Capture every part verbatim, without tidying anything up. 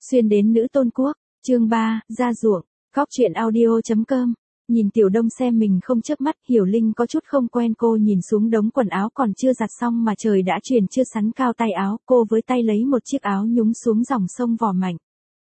Xuyên đến nữ tôn quốc, chương ba, ra ruộng, góc truyện audio chấm com. Nhìn Tiểu Đông xem mình không chớp mắt, Hiểu Linh có chút không quen, cô nhìn xuống đống quần áo còn chưa giặt xong mà trời đã chuyển chưa sắn cao tay áo, cô với tay lấy một chiếc áo nhúng xuống dòng sông Vò Mạnh.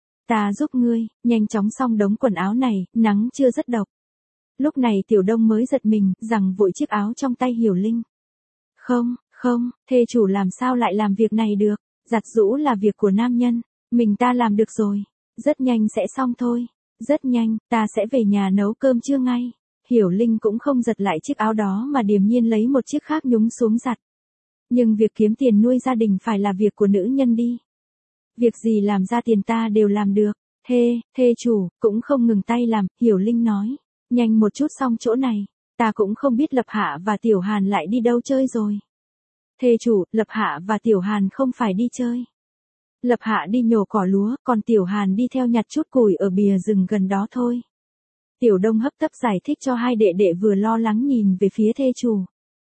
Ta giúp ngươi, nhanh chóng xong đống quần áo này, nắng chưa rất độc. Lúc này Tiểu Đông mới giật mình, giằng vội chiếc áo trong tay Hiểu Linh. Không, không, thê chủ làm sao lại làm việc này được, giặt giũ là việc của nam nhân, mình ta làm được rồi, rất nhanh sẽ xong thôi. Rất nhanh, ta sẽ về nhà nấu cơm trưa ngay. Hiểu Linh cũng không giật lại chiếc áo đó mà điềm nhiên lấy một chiếc khác nhúng xuống giặt. Nhưng việc kiếm tiền nuôi gia đình phải là việc của nữ nhân đi. Việc gì làm ra tiền ta đều làm được. Thê, thê chủ, cũng không ngừng tay làm, Hiểu Linh nói. Nhanh một chút xong chỗ này, ta cũng không biết Lập Hạ và Tiểu Hàn lại đi đâu chơi rồi. Thê chủ, Lập Hạ và Tiểu Hàn không phải đi chơi. Lập Hạ đi nhổ cỏ lúa, còn Tiểu Hàn đi theo nhặt chút củi ở bìa rừng gần đó thôi. Tiểu Đông hấp tấp giải thích cho hai đệ đệ vừa lo lắng nhìn về phía thê chủ.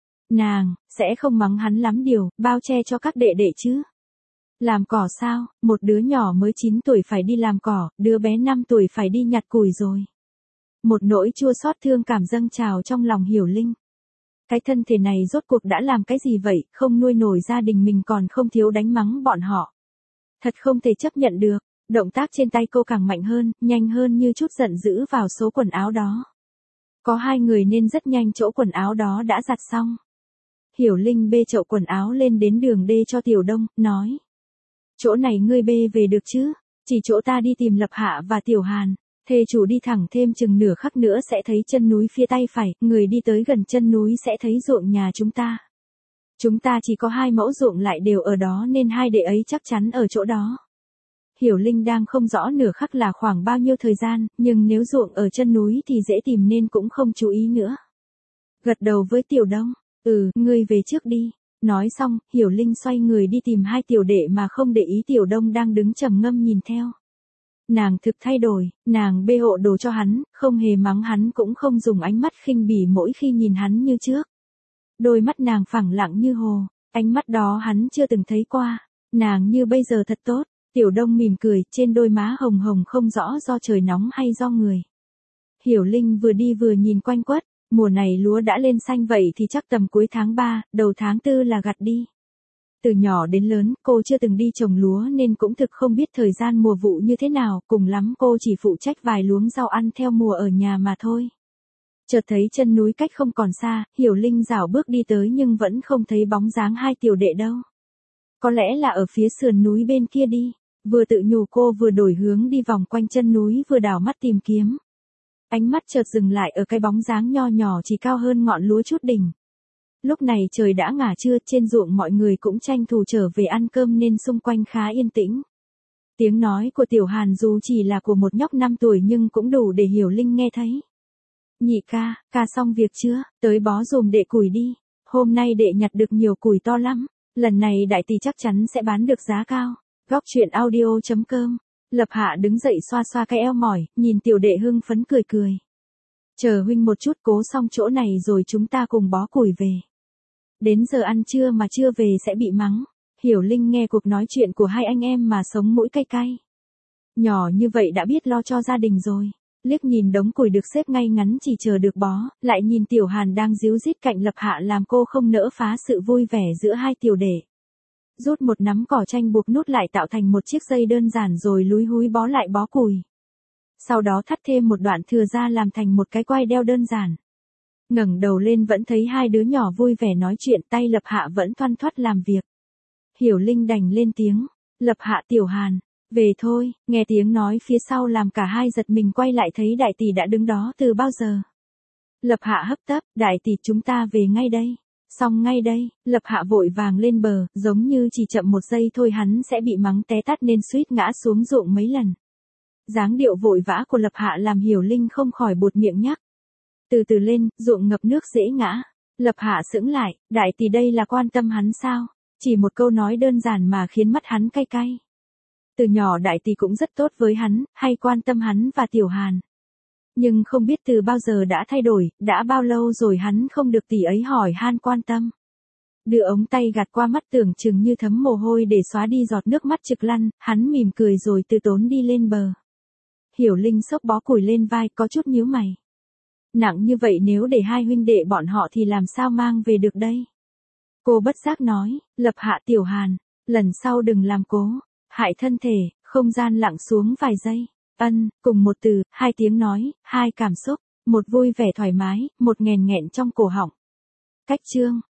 Nàng, sẽ không mắng hắn lắm điều, bao che cho các đệ đệ chứ. Làm cỏ sao, một đứa nhỏ mới chín tuổi phải đi làm cỏ, đứa bé năm tuổi phải đi nhặt củi rồi. Một nỗi chua xót thương cảm dâng trào trong lòng Hiểu Linh. Cái thân thể này rốt cuộc đã làm cái gì vậy, không nuôi nổi gia đình mình còn không thiếu đánh mắng bọn họ. Thật không thể chấp nhận được, động tác trên tay cô càng mạnh hơn, nhanh hơn như chút giận dữ vào số quần áo đó. Có hai người nên rất nhanh chỗ quần áo đó đã giặt xong. Hiểu Linh bê chậu quần áo lên đến đường đê cho Tiểu Đông, nói. Chỗ này ngươi bê về được chứ, chỉ chỗ ta đi tìm Lập Hạ và Tiểu Hàn. Thê chủ đi thẳng thêm chừng nửa khắc nữa sẽ thấy chân núi phía tay phải, người đi tới gần chân núi sẽ thấy ruộng nhà chúng ta. Chúng ta chỉ có hai mẫu ruộng lại đều ở đó nên hai đệ ấy chắc chắn ở chỗ đó. Hiểu Linh đang không rõ nửa khắc là khoảng bao nhiêu thời gian, nhưng nếu ruộng ở chân núi thì dễ tìm nên cũng không chú ý nữa. Gật đầu với Tiểu Đông, ừ, ngươi về trước đi. Nói xong, Hiểu Linh xoay người đi tìm hai tiểu đệ mà không để ý Tiểu Đông đang đứng trầm ngâm nhìn theo. Nàng thực thay đổi, nàng bê hộ đồ cho hắn, không hề mắng hắn cũng không dùng ánh mắt khinh bỉ mỗi khi nhìn hắn như trước. Đôi mắt nàng phẳng lặng như hồ, ánh mắt đó hắn chưa từng thấy qua, nàng như bây giờ thật tốt. Tiểu Đông mỉm cười, trên đôi má hồng hồng không rõ do trời nóng hay do người. Hiểu Linh vừa đi vừa nhìn quanh quất, mùa này lúa đã lên xanh vậy thì chắc tầm cuối tháng ba, đầu tháng tư là gặt đi. Từ nhỏ đến lớn, cô chưa từng đi trồng lúa nên cũng thực không biết thời gian mùa vụ như thế nào, cùng lắm cô chỉ phụ trách vài luống rau ăn theo mùa ở nhà mà thôi. Chợt thấy chân núi cách không còn xa, Hiểu Linh dảo bước đi tới nhưng vẫn không thấy bóng dáng hai tiểu đệ đâu. Có lẽ là ở phía sườn núi bên kia đi, vừa tự nhủ cô vừa đổi hướng đi vòng quanh chân núi vừa đảo mắt tìm kiếm. Ánh mắt chợt dừng lại ở cái bóng dáng nho nhỏ chỉ cao hơn ngọn lúa chút đỉnh. Lúc này trời đã ngả trưa, trên ruộng mọi người cũng tranh thủ trở về ăn cơm nên xung quanh khá yên tĩnh. Tiếng nói của Tiểu Hàn dù chỉ là của một nhóc năm tuổi nhưng cũng đủ để Hiểu Linh nghe thấy. Nhị ca, ca xong việc chưa, tới bó dùm đệ củi đi, hôm nay đệ nhặt được nhiều củi to lắm, lần này đại tỷ chắc chắn sẽ bán được giá cao. Góc truyện audio chấm com. Lập Hạ đứng dậy xoa xoa cái eo mỏi, nhìn tiểu đệ hưng phấn cười cười. Chờ huynh một chút, cố xong chỗ này rồi chúng ta cùng bó củi về. Đến giờ ăn trưa mà chưa về sẽ bị mắng. Hiểu Linh nghe cuộc nói chuyện của hai anh em mà sống mũi cay cay. Nhỏ như vậy đã biết lo cho gia đình rồi. Liếc nhìn đống củi được xếp ngay ngắn chỉ chờ được bó, lại nhìn Tiểu Hàn đang díu dít cạnh Lập Hạ làm cô không nỡ phá sự vui vẻ giữa hai tiểu đệ. Rút một nắm cỏ tranh buộc nút lại tạo thành một chiếc dây đơn giản rồi lúi húi bó lại bó củi. Sau đó thắt thêm một đoạn thừa ra làm thành một cái quai đeo đơn giản. Ngẩng đầu lên vẫn thấy hai đứa nhỏ vui vẻ nói chuyện, tay Lập Hạ vẫn thoăn thoắt làm việc. Hiểu Linh đành lên tiếng, Lập Hạ Tiểu Hàn, về thôi, nghe tiếng nói phía sau làm cả hai giật mình quay lại thấy đại tỷ đã đứng đó từ bao giờ. Lập Hạ hấp tấp, đại tỷ chúng ta về ngay đây. Xong ngay đây, Lập Hạ vội vàng lên bờ, giống như chỉ chậm một giây thôi hắn sẽ bị mắng té tát nên suýt ngã xuống ruộng mấy lần. Dáng điệu vội vã của Lập Hạ làm Hiểu Linh không khỏi buột miệng nhắc. Từ từ lên, ruộng ngập nước dễ ngã. Lập Hạ sững lại, đại tỷ đây là quan tâm hắn sao? Chỉ một câu nói đơn giản mà khiến mắt hắn cay cay. Từ nhỏ đại tỷ cũng rất tốt với hắn, hay quan tâm hắn và Tiểu Hàn. Nhưng không biết từ bao giờ đã thay đổi, đã bao lâu rồi hắn không được tỷ ấy hỏi han quan tâm. đưa ống tay gạt qua mắt tưởng chừng như thấm mồ hôi để xóa đi giọt nước mắt trực lăn, hắn mỉm cười rồi từ tốn đi lên bờ. Hiểu Linh xốc bó củi lên vai có chút nhíu mày. Nặng như vậy nếu để hai huynh đệ bọn họ thì làm sao mang về được đây? Cô bất giác nói, lập hạ Tiểu Hàn, lần sau đừng làm cố, hại thân thể, không gian lặng xuống vài giây. Ân, cùng một từ, hai tiếng nói, hai cảm xúc, một vui vẻ thoải mái, một nghèn nghẹn trong cổ họng. Cách chương.